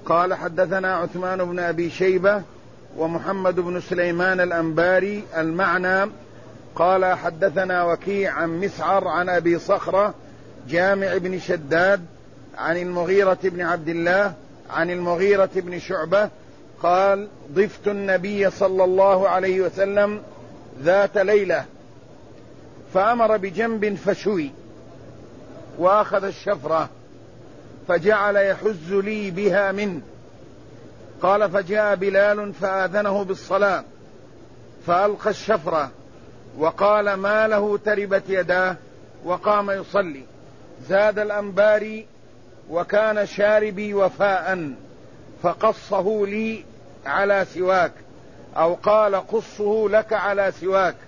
قال حدثنا عثمان بن أبي شيبة ومحمد بن سليمان الأنباري المعنى. قال حدثنا وكيع عن مسعر عن أبي صخرة جامع بن شداد عن المغيرة بن عبد الله عن المغيرة بن شعبة قال ضفت النبي صلى الله عليه وسلم ذات ليلة فأمر بجنب فشوي وأخذ الشفرة فجعل يحز لي بها منه. قال فجاء بلال فآذنه بالصلاة فألقى الشفرة وقال ما له تربت يداه وقام يصلي. زاد الأنباري وكان شاربي وفاء فقصه لي على سواك، أو قال قصه لك على سواك،